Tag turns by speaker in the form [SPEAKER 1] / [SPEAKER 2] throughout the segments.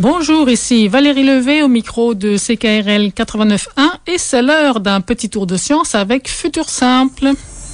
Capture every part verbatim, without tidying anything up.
[SPEAKER 1] Bonjour, ici Valérie Levé au micro de C K R L quatre-vingt-neuf point un et c'est l'heure d'un petit tour de science avec Futur Simple.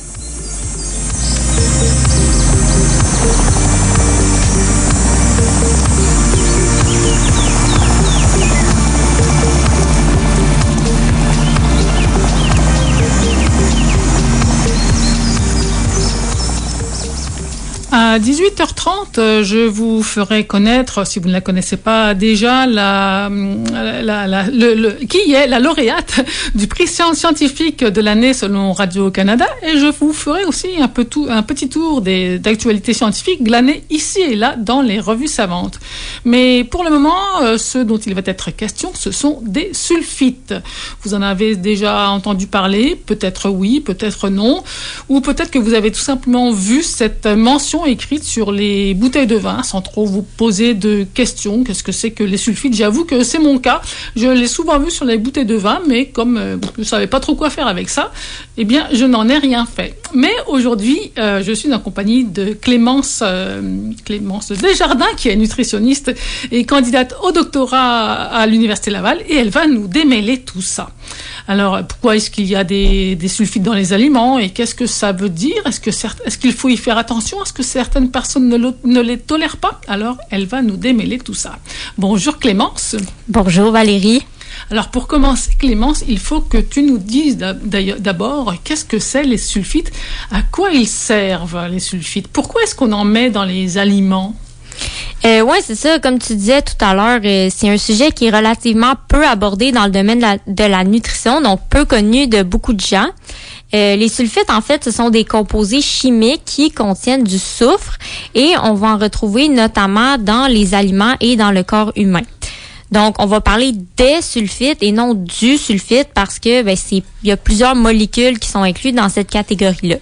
[SPEAKER 1] À dix-huit heures trente, je vous ferai connaître, si vous ne la connaissez pas déjà, la, la, la, le, le, qui est la lauréate du prix scientifique de l'année selon Radio-Canada, et je vous ferai aussi un, peu tout, un petit tour des, d'actualités scientifiques glanées ici et là dans les revues savantes. Mais pour le moment, ce dont il va être question, ce sont des sulfites. Vous en avez déjà entendu parler, peut-être oui, peut-être non, ou peut-être que vous avez tout simplement vu cette mention écrite sur les bouteilles de vin sans trop vous poser de questions. Qu'est-ce que c'est que les sulfites? J'avoue que c'est mon cas. Je l'ai souvent vu sur les bouteilles de vin, mais comme euh, je ne savais pas trop quoi faire avec ça, eh bien, je n'en ai rien fait. Mais aujourd'hui, euh, je suis en compagnie de Clémence, euh, Clémence Desjardins, qui est nutritionniste et candidate au doctorat à l'Université Laval, et elle va nous démêler tout ça. Alors, pourquoi est-ce qu'il y a des, des sulfites dans les aliments et qu'est-ce que ça veut dire? Est-ce que certes, est-ce qu'il faut y faire attention? Est-ce que certaines personnes ne, le, ne les tolèrent pas? Alors, elle va nous démêler tout ça. Bonjour Clémence.
[SPEAKER 2] Bonjour Valérie.
[SPEAKER 1] Alors, pour commencer, Clémence, il faut que tu nous dises d'abord qu'est-ce que c'est les sulfites? À quoi ils servent, les sulfites? Pourquoi est-ce qu'on en met dans les aliments?
[SPEAKER 2] Euh, oui, c'est ça. Comme tu disais tout à l'heure, euh, c'est un sujet qui est relativement peu abordé dans le domaine de la, de la nutrition, donc peu connu de beaucoup de gens. Euh, les sulfites, en fait, ce sont des composés chimiques qui contiennent du soufre et on va en retrouver notamment dans les aliments et dans le corps humain. Donc, on va parler des sulfites et non du sulfite parce que ben, c'est, il y a plusieurs molécules qui sont incluses dans cette catégorie-là.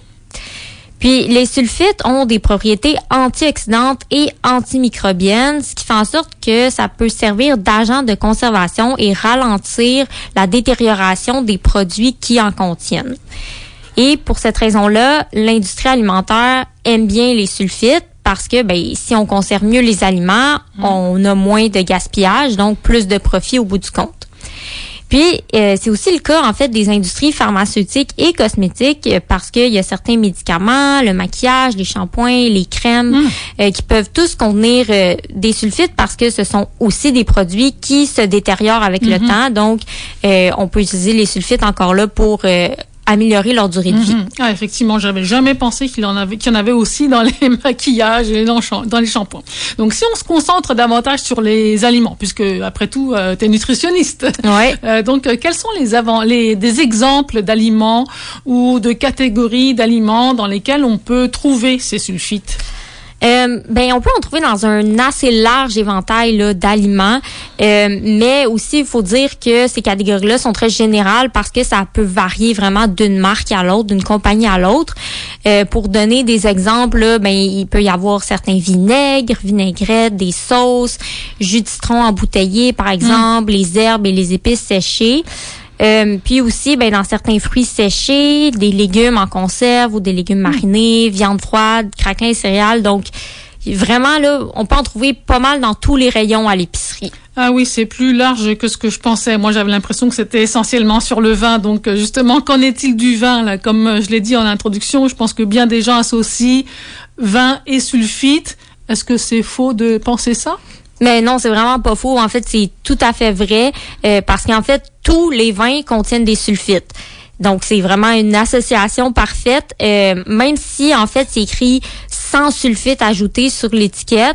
[SPEAKER 2] Puis, les sulfites ont des propriétés antioxydantes et antimicrobiennes, ce qui fait en sorte que ça peut servir d'agent de conservation et ralentir la détérioration des produits qui en contiennent. Et pour cette raison-là, l'industrie alimentaire aime bien les sulfites parce que ben, si on conserve mieux les aliments, mmh. on a moins de gaspillage, donc plus de profit au bout du compte. Puis, euh, c'est aussi le cas, en fait, des industries pharmaceutiques et cosmétiques parce qu'il y a certains médicaments, le maquillage, les shampoings, les crèmes, mmh. euh, qui peuvent tous contenir euh, des sulfites parce que ce sont aussi des produits qui se détériorent avec mmh. le temps. Donc, euh, on peut utiliser les sulfites encore là pour euh, améliorer leur durée de vie.
[SPEAKER 1] Mmh. Ah, effectivement, j'avais jamais pensé qu'il y en avait, qu'il y en avait aussi dans les maquillages et dans, dans les shampoings. Donc, si on se concentre davantage sur les aliments, puisque après tout, euh, tu es nutritionniste.
[SPEAKER 2] Ouais.
[SPEAKER 1] Euh, donc, euh, quels sont les avant, les des exemples d'aliments ou de catégories d'aliments dans lesquels on peut trouver ces sulfites?
[SPEAKER 2] Euh, ben on peut en trouver dans un assez large éventail là, d'aliments, euh, mais aussi il faut dire que ces catégories-là sont très générales parce que ça peut varier vraiment d'une marque à l'autre, d'une compagnie à l'autre. Euh, pour donner des exemples, là, ben il peut y avoir certains vinaigres, vinaigrettes, des sauces, jus de citron embouteillé par exemple, mmh. les herbes et les épices séchées. Euh, puis aussi, ben dans certains fruits séchés, des légumes en conserve ou des légumes marinés, viande froide, craquelins et céréales. Donc, vraiment, là, on peut en trouver pas mal dans tous les rayons à l'épicerie.
[SPEAKER 1] Ah oui, c'est plus large que ce que je pensais. Moi, j'avais l'impression que c'était essentiellement sur le vin. Donc, justement, qu'en est-il du vin, là? Comme je l'ai dit en introduction, je pense que bien des gens associent vin et sulfite. Est-ce que c'est faux de penser ça?
[SPEAKER 2] Mais non, c'est vraiment pas faux. En fait, c'est tout à fait vrai euh, parce qu'en fait, tous les vins contiennent des sulfites. Donc, c'est vraiment une association parfaite. Euh, même si, en fait, c'est écrit sans sulfite ajouté sur l'étiquette,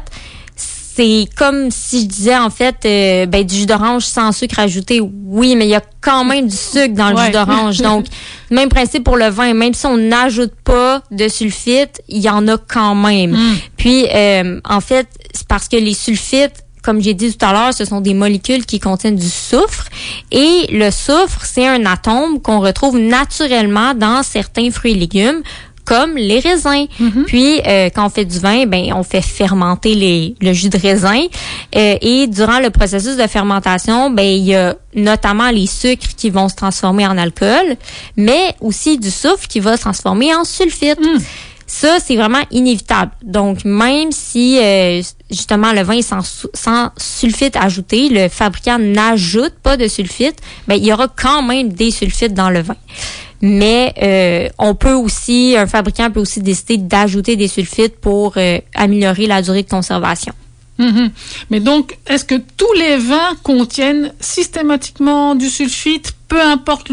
[SPEAKER 2] c'est comme si je disais, en fait, euh, ben, du jus d'orange sans sucre ajouté. Oui, mais il y a quand même du sucre dans le ouais. jus d'orange. Donc, même principe pour le vin. Même si on n'ajoute pas de sulfite, il y en a quand même. Mm. Puis, euh, en fait, c'est parce que les sulfites, comme j'ai dit tout à l'heure, ce sont des molécules qui contiennent du soufre. Et le soufre, c'est un atome qu'on retrouve naturellement dans certains fruits et légumes, comme les raisins. Mm-hmm. Puis, euh, quand on fait du vin, ben on fait fermenter les, le jus de raisin. Euh, et durant le processus de fermentation, ben il y a notamment les sucres qui vont se transformer en alcool, mais aussi du soufre qui va se transformer en sulfite. Mm. Ça, c'est vraiment inévitable. Donc, même si, euh, justement, le vin est sans, sans sulfite ajouté, le fabricant n'ajoute pas de sulfite, ben, il y aura quand même des sulfites dans le vin. Mais euh, on peut aussi, un fabricant peut aussi décider d'ajouter des sulfites pour euh, améliorer la durée de conservation.
[SPEAKER 1] Mmh. Mais donc, est-ce que tous les vins contiennent systématiquement du sulfite, peu importe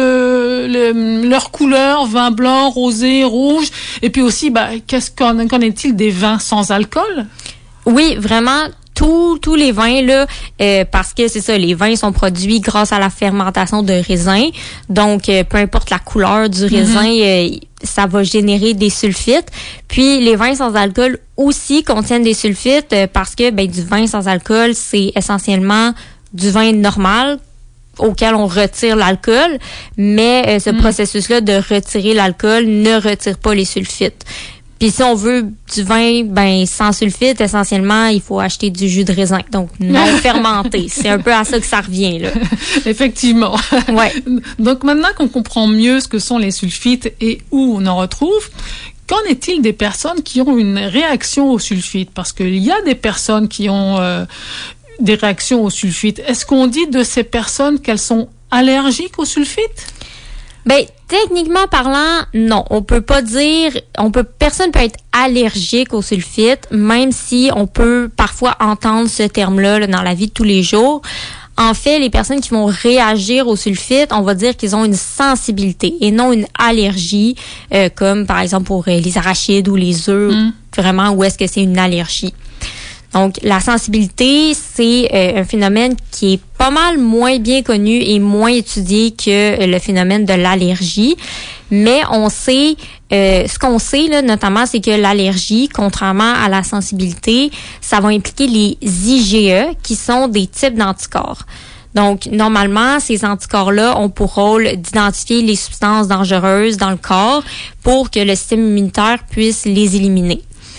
[SPEAKER 1] le, le leur couleur, vin blanc, rosé, rouge, et puis aussi, bah, qu'est-ce qu'en, qu'en est-il des vins sans alcool?
[SPEAKER 2] Oui, vraiment. Tous, tous les vins, là, euh, parce que c'est ça, les vins sont produits grâce à la fermentation de raisin. Donc, euh, peu importe la couleur du raisin, mm-hmm. euh, ça va générer des sulfites. Puis, les vins sans alcool aussi contiennent des sulfites euh, parce que ben, du vin sans alcool, c'est essentiellement du vin normal auquel on retire l'alcool. Mais euh, ce mm. processus-là de retirer l'alcool ne retire pas les sulfites. Puis si on veut du vin ben sans sulfite, essentiellement, il faut acheter du jus de raisin, donc non fermenté. C'est un peu à ça que ça revient, là.
[SPEAKER 1] Effectivement.
[SPEAKER 2] Ouais.
[SPEAKER 1] Donc maintenant qu'on comprend mieux ce que sont les sulfites et où on en retrouve, qu'en est-il des personnes qui ont une réaction au sulfite? Parce qu'il y a des personnes qui ont euh, des réactions au sulfite. Est-ce qu'on dit de ces personnes qu'elles sont allergiques au sulfite?
[SPEAKER 2] Ben, techniquement parlant, non. On peut pas dire, on peut, personne peut être allergique au sulfite, même si on peut parfois entendre ce terme-là là, dans la vie de tous les jours. En fait, les personnes qui vont réagir au sulfite, on va dire qu'ils ont une sensibilité et non une allergie, euh, comme par exemple pour euh, les arachides ou les œufs, mm. vraiment, où est-ce que c'est une allergie. Donc, la sensibilité, c'est euh, un phénomène qui est pas mal moins bien connu et moins étudié que euh, le phénomène de l'allergie. Mais on sait, euh, ce qu'on sait, là, notamment, c'est que l'allergie, contrairement à la sensibilité, ça va impliquer les I G E, qui sont des types d'anticorps. Donc, normalement, ces anticorps-là ont pour rôle d'identifier les substances dangereuses dans le corps pour que le système immunitaire puisse les éliminer.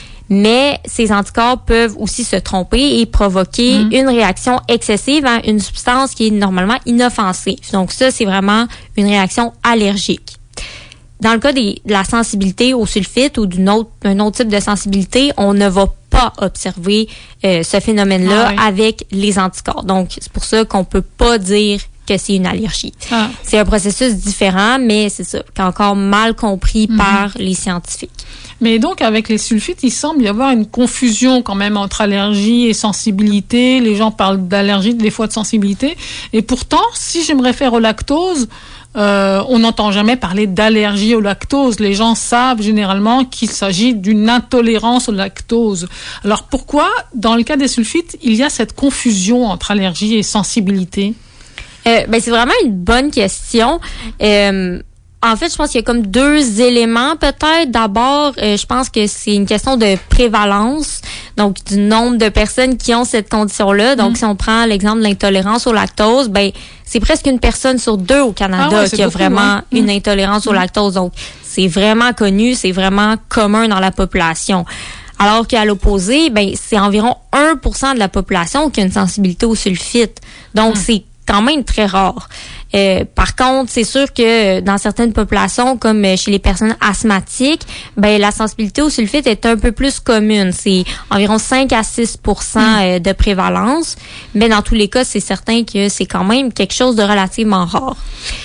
[SPEAKER 2] Mais ces anticorps peuvent aussi se tromper et provoquer mmh. une réaction excessive à une substance qui est normalement inoffensive. Donc ça, c'est vraiment une réaction allergique. Dans le cas des, de la sensibilité au sulfite ou d'une autre, d'un autre type de sensibilité, on ne va pas observer euh, ce phénomène-là ah oui. avec les anticorps. Donc, c'est pour ça qu'on peut pas dire que c'est une allergie. Ah. C'est un processus différent, mais c'est ça, qui est encore mal compris mmh. par les scientifiques.
[SPEAKER 1] Mais donc, avec les sulfites, il semble y avoir une confusion quand même entre allergie et sensibilité. Les gens parlent d'allergie, des fois de sensibilité. Et pourtant, si je me réfère au lactose, euh, on n'entend jamais parler d'allergie au lactose. Les gens savent généralement qu'il s'agit d'une intolérance au lactose. Alors pourquoi, dans le cas des sulfites, il y a cette confusion entre allergie et sensibilité?
[SPEAKER 2] Euh, ben, c'est vraiment une bonne question. Euh, En fait, je pense qu'il y a comme deux éléments peut-être. D'abord, euh, je pense que c'est une question de prévalence, donc du nombre de personnes qui ont cette condition-là. Donc, mmh. si on prend l'exemple de l'intolérance au lactose, ben c'est presque une personne sur deux au Canada ah ouais, qui a beaucoup, vraiment ouais. une mmh. intolérance au lactose. Donc, c'est vraiment connu, c'est vraiment commun dans la population. Alors qu'à l'opposé, ben c'est environ un pour cent de la population qui a une sensibilité au sulfite. Donc, mmh. c'est quand même très rare. Euh, par contre, c'est sûr que dans certaines populations, comme chez les personnes asthmatiques, ben la sensibilité au sulfite est un peu plus commune. C'est environ cinq à six pour cent mmh. de prévalence. Mais dans tous les cas, c'est certain que c'est quand même quelque chose de relativement rare.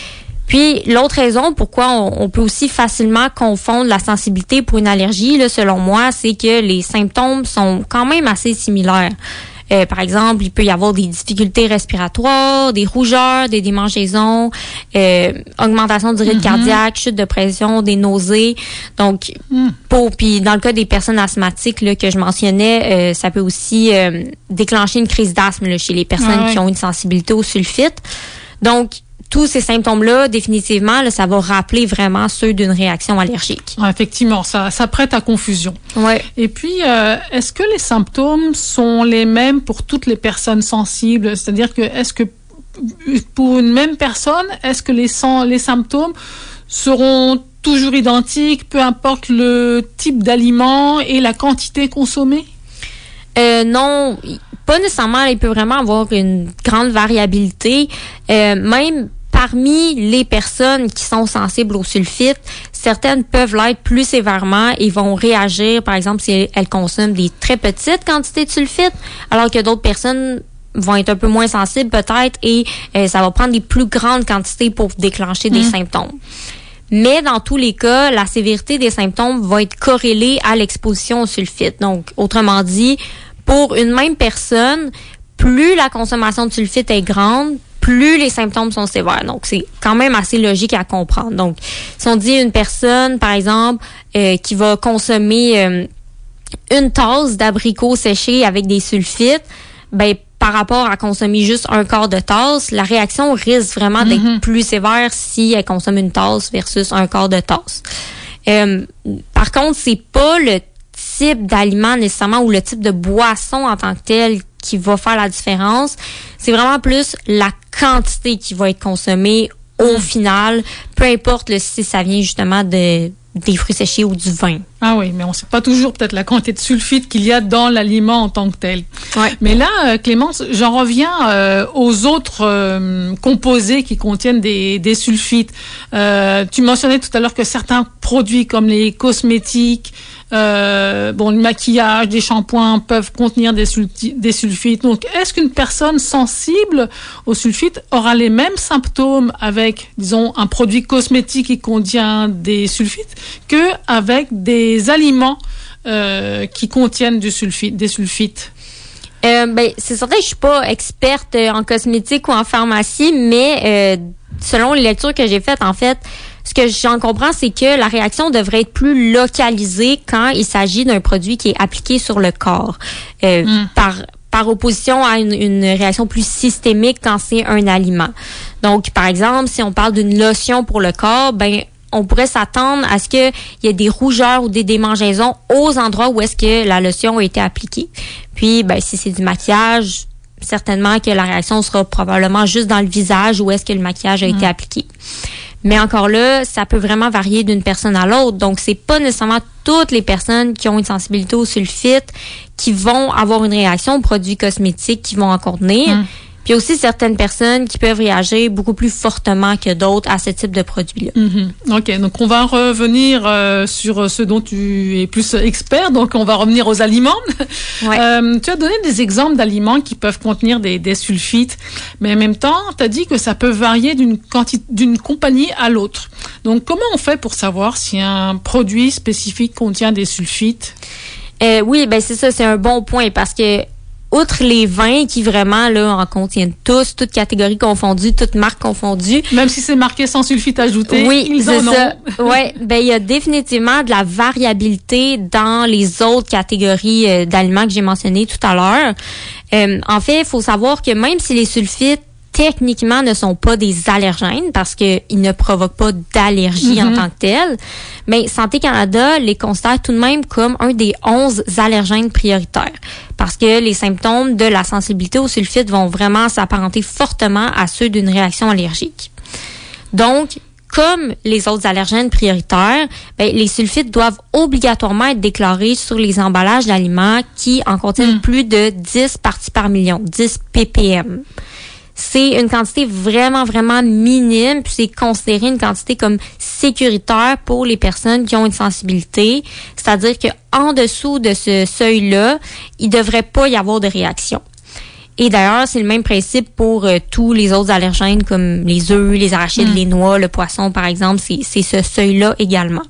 [SPEAKER 2] Puis, l'autre raison pourquoi on, on peut aussi facilement confondre la sensibilité pour une allergie, là, selon moi, c'est que les symptômes sont quand même assez similaires. Euh, par exemple, il peut y avoir des difficultés respiratoires, des rougeurs, des démangeaisons, euh, augmentation du rythme mm-hmm. cardiaque, chute de pression, des nausées. Donc, mm. pour puis dans le cas des personnes asthmatiques là, que je mentionnais, euh, ça peut aussi euh, déclencher une crise d'asthme là, chez les personnes ah ouais. qui ont une sensibilité au sulfite. Donc, tous ces symptômes-là, définitivement, là, ça va rappeler vraiment ceux d'une réaction allergique.
[SPEAKER 1] Ah, effectivement, ça, ça prête à confusion.
[SPEAKER 2] Ouais.
[SPEAKER 1] Et puis, euh, est-ce que les symptômes sont les mêmes pour toutes les personnes sensibles? C'est-à-dire que, est-ce que pour une même personne, est-ce que les, les symptômes seront toujours identiques, peu importe le type d'aliment et la quantité consommée?
[SPEAKER 2] Euh, non, pas nécessairement. Il peut vraiment avoir une grande variabilité. Euh, même parmi les personnes qui sont sensibles au sulfite, certaines peuvent l'être plus sévèrement et vont réagir, par exemple, si elles consomment des très petites quantités de sulfite, alors que d'autres personnes vont être un peu moins sensibles peut-être et euh, ça va prendre des plus grandes quantités pour déclencher des mmh. symptômes. Mais dans tous les cas, la sévérité des symptômes va être corrélée à l'exposition au sulfite. Donc, autrement dit, pour une même personne, plus la consommation de sulfite est grande, plus les symptômes sont sévères. Donc, c'est quand même assez logique à comprendre. Donc, si on dit une personne, par exemple, euh, qui va consommer euh, une tasse d'abricots séchés avec des sulfites, ben par rapport à consommer juste un quart de tasse, la réaction risque vraiment d'être mm-hmm. plus sévère si elle consomme une tasse versus un quart de tasse. Euh, par contre, c'est pas le type d'aliment nécessairement ou le type de boisson en tant que tel qui va faire la différence. C'est vraiment plus la quantité qui va être consommée au mm. final, peu importe le, si ça vient justement de des fruits séchés ou du vin.
[SPEAKER 1] Ah oui, mais on ne sait pas toujours peut-être la quantité de sulfite qu'il y a dans l'aliment en tant que tel.
[SPEAKER 2] Ouais.
[SPEAKER 1] Mais là, euh, Clémence, j'en reviens euh, aux autres euh, composés qui contiennent des, des sulfites. Euh, tu mentionnais tout à l'heure que certains produits comme les cosmétiques, euh, bon, le maquillage, des shampoings peuvent contenir des, sulti- des sulfites. Donc, est-ce qu'une personne sensible aux sulfites aura les mêmes symptômes avec, disons, un produit cosmétique qui contient des sulfites que avec des aliments euh, qui contiennent du sulfite, des sulfites?
[SPEAKER 2] Euh, ben, c'est certain que je suis pas experte en cosmétique ou en pharmacie, mais euh, selon les lectures que j'ai faites, en fait, ce que j'en comprends, c'est que la réaction devrait être plus localisée quand il s'agit d'un produit qui est appliqué sur le corps, euh, mm. par par opposition à une, une réaction plus systémique quand c'est un aliment. Donc, par exemple, si on parle d'une lotion pour le corps, ben on pourrait s'attendre à ce qu'il y ait des rougeurs ou des démangeaisons aux endroits où est-ce que la lotion a été appliquée. Puis, ben, si c'est du maquillage, certainement que la réaction sera probablement juste dans le visage où est-ce que le maquillage a mmh. été appliqué. Mais encore là, ça peut vraiment varier d'une personne à l'autre. Donc, c'est pas nécessairement toutes les personnes qui ont une sensibilité au sulfite qui vont avoir une réaction aux produits cosmétiques qui vont en contenir. Mmh. Puis aussi certaines personnes qui peuvent réagir beaucoup plus fortement que d'autres à ce type de produit-là.
[SPEAKER 1] Mm-hmm. OK, donc on va revenir euh, sur ce dont tu es plus expert. Donc on va revenir aux aliments. Ouais. Euh, tu as donné des exemples d'aliments qui peuvent contenir des, des sulfites, mais en même temps, tu as dit que ça peut varier d'une quantité, d'une compagnie à l'autre. Donc comment on fait pour savoir si un produit spécifique contient des sulfites?
[SPEAKER 2] Euh, oui, ben c'est ça, c'est un bon point parce que outre les vins qui vraiment là en contiennent tous, toutes catégories confondues, toutes marques confondues.
[SPEAKER 1] Même si c'est marqué sans sulfite ajouté,
[SPEAKER 2] oui,
[SPEAKER 1] ils
[SPEAKER 2] c'est
[SPEAKER 1] en
[SPEAKER 2] ça.
[SPEAKER 1] ont.
[SPEAKER 2] Ouais, ben il y a définitivement de la variabilité dans les autres catégories euh, d'aliments que j'ai mentionnées tout à l'heure. Euh, en fait, il faut savoir que même si les sulfites techniquement ne sont pas des allergènes parce qu'ils ne provoquent pas d'allergie mm-hmm. en tant que telle, mais Santé Canada les considère tout de même comme un des onze allergènes prioritaires parce que les symptômes de la sensibilité aux sulfites vont vraiment s'apparenter fortement à ceux d'une réaction allergique. Donc, comme les autres allergènes prioritaires, ben, les sulfites doivent obligatoirement être déclarés sur les emballages d'aliments qui en contiennent mm. plus de dix parties par million, dix ppm. C'est une quantité vraiment, vraiment minime, puis c'est considéré une quantité comme sécuritaire pour les personnes qui ont une sensibilité. C'est-à-dire qu'en dessous de ce seuil-là, il ne devrait pas y avoir de réaction. Et d'ailleurs, c'est le même principe pour euh, tous les autres allergènes comme les œufs, les arachides, mmh. les noix, le poisson, par exemple. C'est, c'est ce seuil-là également.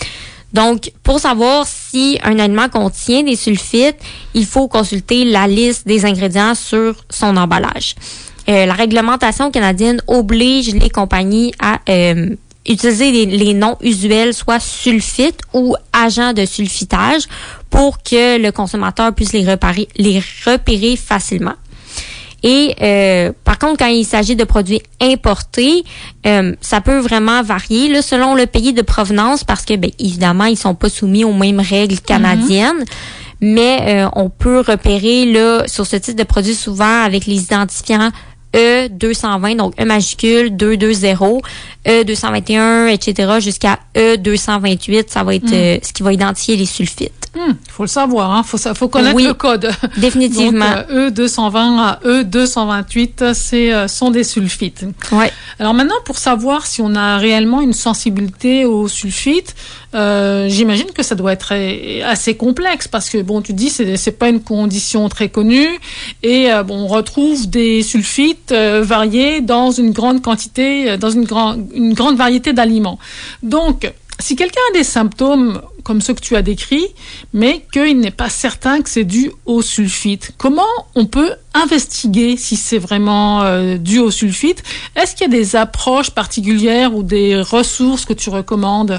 [SPEAKER 2] Donc, pour savoir si un aliment contient des sulfites, il faut consulter la liste des ingrédients sur son emballage. Euh, la réglementation canadienne oblige les compagnies à euh, utiliser les, les noms usuels, soit sulfite ou agent de sulfitage, pour que le consommateur puisse les repérer, les repérer facilement. Et euh, par contre, quand il s'agit de produits importés, euh, ça peut vraiment varier là, selon le pays de provenance, parce que ben, évidemment, ils sont pas soumis aux mêmes règles canadiennes. Mm-hmm. Mais euh, on peut repérer là sur ce type de produit souvent avec les identifiants E deux cent vingt, donc E majuscule, deux cent vingt, E deux cent vingt et un, et cetera, jusqu'à E deux cent vingt-huit. Ça va être mmh. euh, ce qui va identifier les sulfites.
[SPEAKER 1] Il mmh, faut le savoir, hein. faut, faut connaître
[SPEAKER 2] oui,
[SPEAKER 1] le code.
[SPEAKER 2] Définitivement.
[SPEAKER 1] Donc, euh, E deux cent vingt à E deux cent vingt-huit, c'est, euh, sont des sulfites.
[SPEAKER 2] Ouais.
[SPEAKER 1] Alors maintenant, pour savoir si on a réellement une sensibilité aux sulfites, euh, j'imagine que ça doit être assez complexe parce que, bon, tu dis, c'est, c'est pas une condition très connue et euh, bon, on retrouve des sulfites euh, variés dans une grande quantité, dans une, grand, une grande variété d'aliments. Donc, si quelqu'un a des symptômes comme ceux que tu as décrits, mais qu'il n'est pas certain que c'est dû au sulfite, comment on peut investiguer si c'est vraiment euh, dû au sulfite? Est-ce qu'il y a des approches particulières ou des ressources que tu recommandes?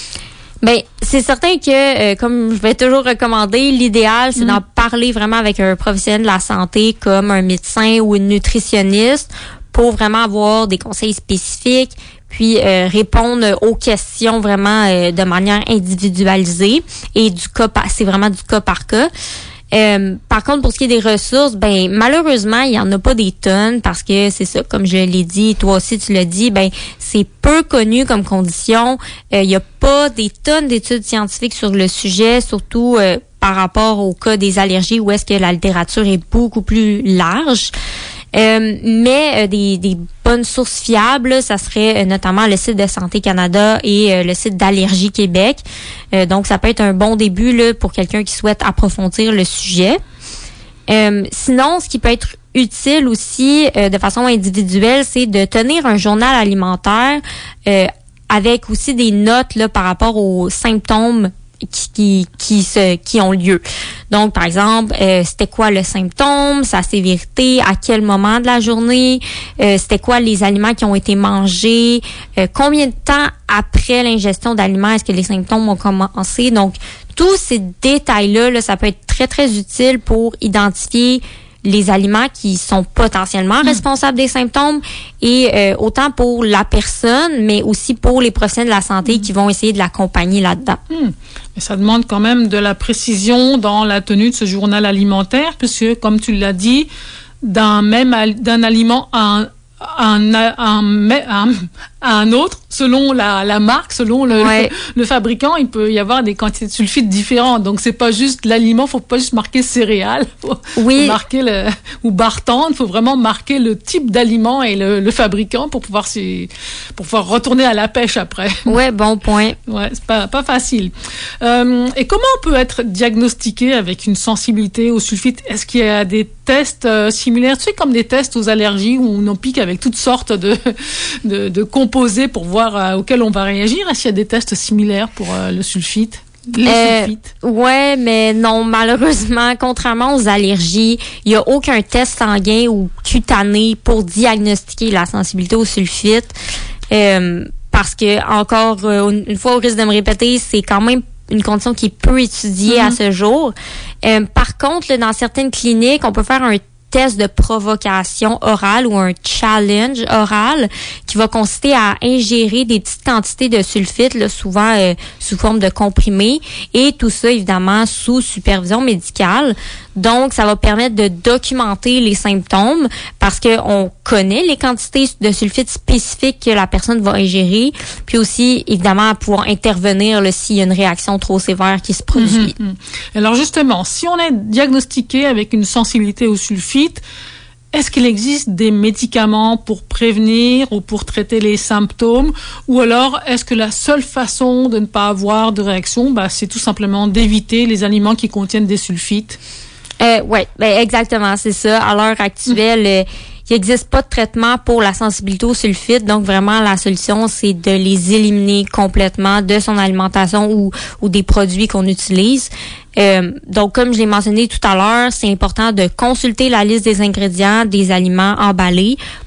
[SPEAKER 2] Ben, c'est certain que, euh, comme je vais toujours recommander, l'idéal, c'est mmh. d'en parler vraiment avec un professionnel de la santé comme un médecin ou une nutritionniste pour vraiment avoir des conseils spécifiques, puis euh, répondre aux questions vraiment euh, de manière individualisée et du cas par, c'est vraiment du cas par cas. Euh, par contre, pour ce qui est des ressources, ben malheureusement, il y en a pas des tonnes parce que c'est ça, comme je l'ai dit, toi aussi tu l'as dit, ben c'est peu connu comme condition. Euh, il y a pas des tonnes d'études scientifiques sur le sujet, surtout euh, par rapport au cas des allergies où est-ce que la littérature est beaucoup plus large. Euh, mais euh, des, des bonnes sources fiables, ça serait euh, notamment le site de Santé Canada et euh, le site d'Allergie Québec. Euh, donc, ça peut être un bon début là, pour quelqu'un qui souhaite approfondir le sujet. Euh, sinon, ce qui peut être utile aussi euh, de façon individuelle, c'est de tenir un journal alimentaire euh, avec aussi des notes là, par rapport aux symptômes qui qui qui, se, qui ont lieu. Donc, par exemple, euh, c'était quoi le symptôme, sa sévérité, à quel moment de la journée, euh, c'était quoi les aliments qui ont été mangés, euh, combien de temps après l'ingestion d'aliments est-ce que les symptômes ont commencé. Donc, tous ces détails-là, là, ça peut être très, très utile pour identifier les aliments qui sont potentiellement mmh. responsables des symptômes et euh, autant pour la personne, mais aussi pour les professionnels de la santé mmh. qui vont essayer de l'accompagner là-dedans. Mmh.
[SPEAKER 1] Mais ça demande quand même de la précision dans la tenue de ce journal alimentaire, puisque, comme tu l'as dit, d'un même d'un aliment à un, à un, à un, à un, à un autre, selon la, la marque, selon le, ouais. le, le fabricant, il peut y avoir des quantités de sulfites différentes. Donc, c'est pas juste l'aliment, faut pas juste marquer céréales, faut, oui. faut marquer le, ou barre tendre, faut vraiment marquer le type d'aliment et le, le fabricant pour pouvoir s'y, pour pouvoir retourner à la pêche après.
[SPEAKER 2] Ouais, bon point.
[SPEAKER 1] Ouais, c'est pas, pas facile. Euh, et comment on peut être diagnostiqué avec une sensibilité aux sulfites? Est-ce qu'il y a des tests euh, similaires, tu sais, comme des tests aux allergies où on en pique avec toutes sortes de, de, de composés pour voir euh, auxquels on va réagir? Est-ce qu'il y a des tests similaires pour euh, le sulfite? Les euh, sulfites?
[SPEAKER 2] Ouais, mais non, malheureusement, contrairement aux allergies, il n'y a aucun test sanguin ou cutané pour diagnostiquer la sensibilité aux sulfites. Euh, parce que, encore euh, une fois, au risque de me répéter, c'est quand même une condition qui est peu étudiée mm-hmm. à ce jour. Euh, par contre, là, dans certaines cliniques, on peut faire un test de provocation orale ou un challenge oral qui va consister à ingérer des petites quantités de sulfite, là, souvent euh, sous forme de comprimés, et tout ça évidemment sous supervision médicale. Donc, ça va permettre de documenter les symptômes parce que on connaît les quantités de sulfite spécifiques que la personne va ingérer, puis aussi évidemment à pouvoir intervenir là, s'il y a une réaction trop sévère qui se produit.
[SPEAKER 1] Mmh, mmh. Alors justement, si on est diagnostiqué avec une sensibilité au sulfite, est-ce qu'il existe des médicaments pour prévenir ou pour traiter les symptômes? Ou alors, est-ce que la seule façon de ne pas avoir de réaction, bah, c'est tout simplement d'éviter les aliments qui contiennent des sulfites?
[SPEAKER 2] Euh, oui, ben exactement, c'est ça. À l'heure actuelle, mmh. euh, il n'existe pas de traitement pour la sensibilité au sulfite. Donc, vraiment, la solution, c'est de les éliminer complètement de son alimentation ou, ou des produits qu'on utilise. Euh, donc, comme je l'ai mentionné tout à l'heure, c'est important de consulter la liste des ingrédients des aliments emballés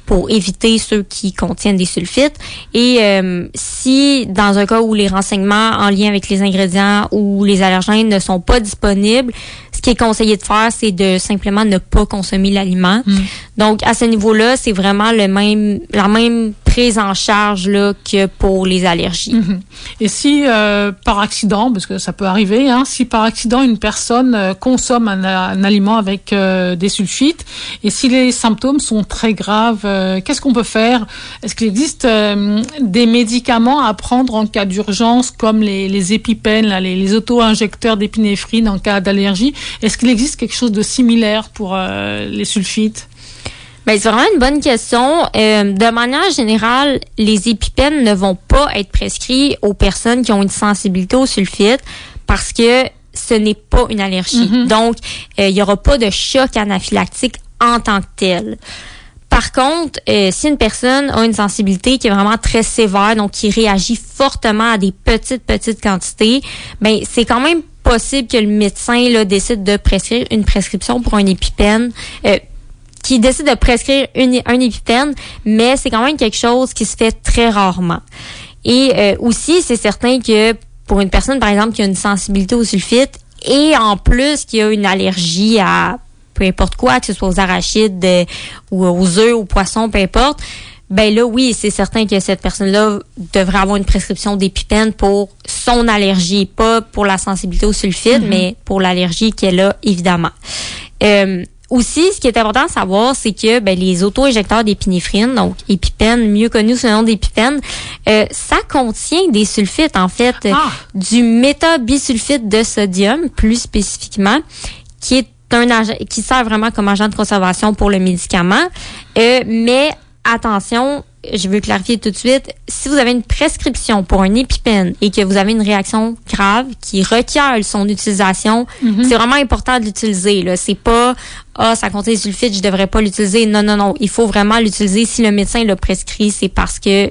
[SPEAKER 2] pour éviter ceux qui contiennent des sulfites. Et euh, si, dans un cas où les renseignements en lien avec les ingrédients ou les allergènes ne sont pas disponibles, ce qui est conseillé de faire, c'est de simplement ne pas consommer l'aliment. Mmh. Donc, à ce niveau-là, c'est vraiment le même, la même prise en charge là, que pour les allergies.
[SPEAKER 1] Mmh. Et si, euh, par accident, parce que ça peut arriver, hein, si par accident une personne euh, consomme un, un aliment avec euh, des sulfites, et si les symptômes sont très graves, euh, qu'est-ce qu'on peut faire? Est-ce qu'il existe euh, des médicaments à prendre en cas d'urgence, comme les, les épipènes, là, les, les auto-injecteurs d'épinéphrine en cas d'allergie? Est-ce qu'il existe quelque chose de similaire pour euh, les sulfites?
[SPEAKER 2] Ben, c'est vraiment une bonne question. Euh, de manière générale, les épipènes ne vont pas être prescrits aux personnes qui ont une sensibilité aux sulfites parce que ce n'est pas une allergie. Mm-hmm. Donc, euh, il n'y aura pas de choc anaphylactique en tant que tel. Par contre, euh, si une personne a une sensibilité qui est vraiment très sévère, donc qui réagit fortement à des petites, petites quantités, ben c'est quand même possible que le médecin là, décide de prescrire une prescription pour un épipène, euh, qui décide de prescrire une, un épipène, mais c'est quand même quelque chose qui se fait très rarement. Et euh, aussi, c'est certain que pour une personne, par exemple, qui a une sensibilité aux sulfites et en plus qui a une allergie à peu importe quoi, que ce soit aux arachides euh, ou aux œufs, aux poissons, peu importe, ben là, oui, c'est certain que cette personne-là devrait avoir une prescription d'épipène pour son allergie, pas pour la sensibilité aux sulfites, mm-hmm. mais pour l'allergie qu'elle a, évidemment. Euh, aussi, ce qui est important de savoir, c'est que ben, les auto-injecteurs d'épinéphrine, donc épipène, mieux connu sous le nom d'épipène, euh, ça contient des sulfites, en fait, ah. du métabisulfite de sodium, plus spécifiquement, qui est un agent, qui sert vraiment comme agent de conservation pour le médicament, euh, mais attention, je veux clarifier tout de suite, si vous avez une prescription pour un épipène et que vous avez une réaction grave qui requiert son utilisation, mm-hmm. c'est vraiment important de l'utiliser. Là. C'est pas « Ah, ça contient des sulfites, je devrais pas l'utiliser ». Non, non, non. Il faut vraiment l'utiliser. Si le médecin l'a prescrit, c'est parce que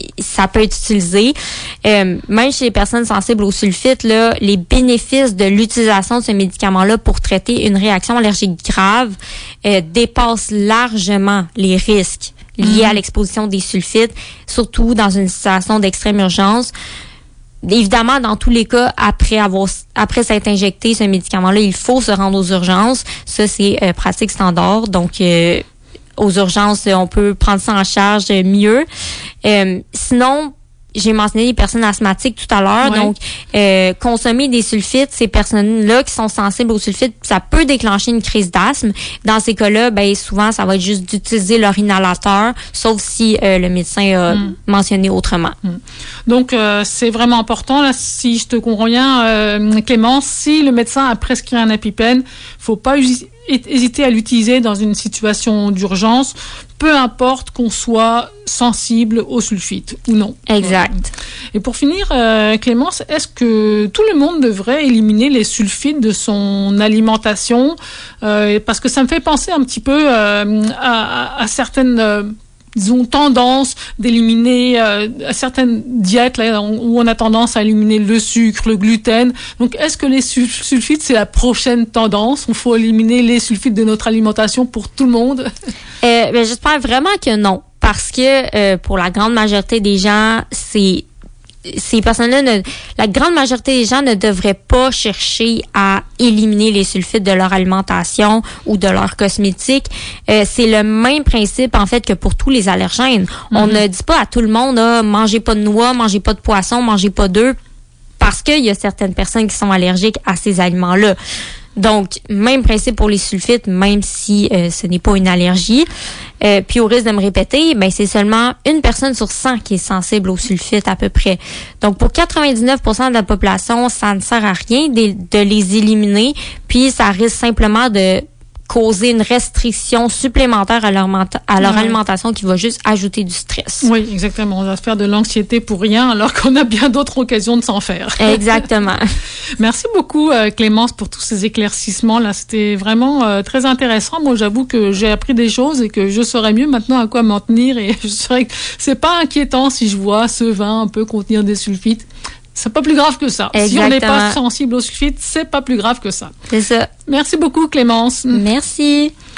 [SPEAKER 2] ça peut être utilisé. Euh, même chez les personnes sensibles aux sulfites, là, les bénéfices de l'utilisation de ce médicament-là pour traiter une réaction allergique grave euh, dépassent largement les risques liés mmh. à l'exposition des sulfites, surtout dans une situation d'extrême urgence. Évidemment, dans tous les cas, après avoir après s'être injecté ce médicament-là, il faut se rendre aux urgences. Ça, c'est euh, pratique standard. Donc, euh, aux urgences, on peut prendre ça en charge mieux. Euh, sinon, j'ai mentionné les personnes asthmatiques tout à l'heure. Ouais. Donc, euh, consommer des sulfites, ces personnes-là qui sont sensibles aux sulfites, ça peut déclencher une crise d'asthme. Dans ces cas-là, ben souvent, ça va être juste d'utiliser leur inhalateur, sauf si euh, le médecin a mm. mentionné autrement. Mm.
[SPEAKER 1] Donc, euh, c'est vraiment important. Là, si je te comprends bien, euh, Clémence, si le médecin a prescrit un épipène, faut pas hésiter hésiter à l'utiliser dans une situation d'urgence, peu importe qu'on soit sensible aux sulfites ou non.
[SPEAKER 2] Exact.
[SPEAKER 1] Et pour finir, euh, Clémence, est-ce que tout le monde devrait éliminer les sulfites de son alimentation? Euh, parce que ça me fait penser un petit peu euh, à, à certaines... Euh, disons, tendance d'éliminer euh, certaines diètes là, où on a tendance à éliminer le sucre, le gluten. Donc, est-ce que les sulfites, c'est la prochaine tendance? Il faut éliminer les sulfites de notre alimentation pour tout le monde?
[SPEAKER 2] Euh, ben, j'espère vraiment que non. Parce que euh, pour la grande majorité des gens, c'est ces personnes-là, ne, la grande majorité des gens ne devraient pas chercher à éliminer les sulfites de leur alimentation ou de leur cosmétique. Euh, c'est le même principe, en fait, que pour tous les allergènes. Mm-hmm. On ne dit pas à tout le monde, ah, mangez pas de noix, mangez pas de poisson, mangez pas d'œufs, parce qu'il y a certaines personnes qui sont allergiques à ces aliments-là. Donc, même principe pour les sulfites, même si euh, ce n'est pas une allergie. Euh, puis au risque de me répéter, ben c'est seulement une personne sur cent qui est sensible aux sulfites à peu près. Donc, pour quatre-vingt-dix-neuf pour cent de la population, ça ne sert à rien de, de les éliminer. Puis, ça risque simplement de causer une restriction supplémentaire à leur, à leur ouais. alimentation qui va juste ajouter du stress.
[SPEAKER 1] Oui, exactement. On va se faire de l'anxiété pour rien alors qu'on a bien d'autres occasions de s'en faire.
[SPEAKER 2] Exactement.
[SPEAKER 1] Merci beaucoup, euh, Clémence, pour tous ces éclaircissements. Là, c'était vraiment euh, très intéressant. Moi, j'avoue que j'ai appris des choses et que je saurais mieux maintenant à quoi m'en tenir. Et je saurais que c'est pas inquiétant si je vois ce vin un peu contenir des sulfites. C'est pas plus grave que ça. Exactement. Si on n'est pas sensible aux sulfites, c'est pas plus grave que ça.
[SPEAKER 2] C'est ça.
[SPEAKER 1] Merci beaucoup, Clémence.
[SPEAKER 2] Merci.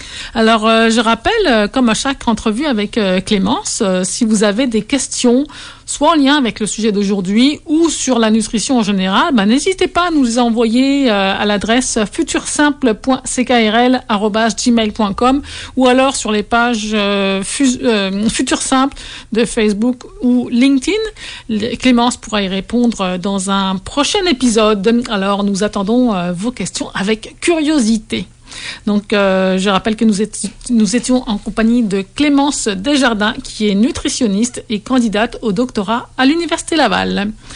[SPEAKER 1] Alors, euh, je rappelle, euh, comme à chaque entrevue avec euh, Clémence, euh, si vous avez des questions, soit en lien avec le sujet d'aujourd'hui ou sur la nutrition en général, ben, n'hésitez pas à nous les envoyer euh, à l'adresse futursimple point c k r l arobase gmail point com ou alors sur les pages euh, Fus- euh, Futur Simple de Facebook ou LinkedIn. Clémence pourra y répondre dans un prochain épisode. Alors, nous attendons euh, vos questions avec curiosité. Donc, euh, je rappelle que nous, éti- nous étions en compagnie de Clémence Desjardins, qui est nutritionniste et candidate au doctorat à l'Université Laval.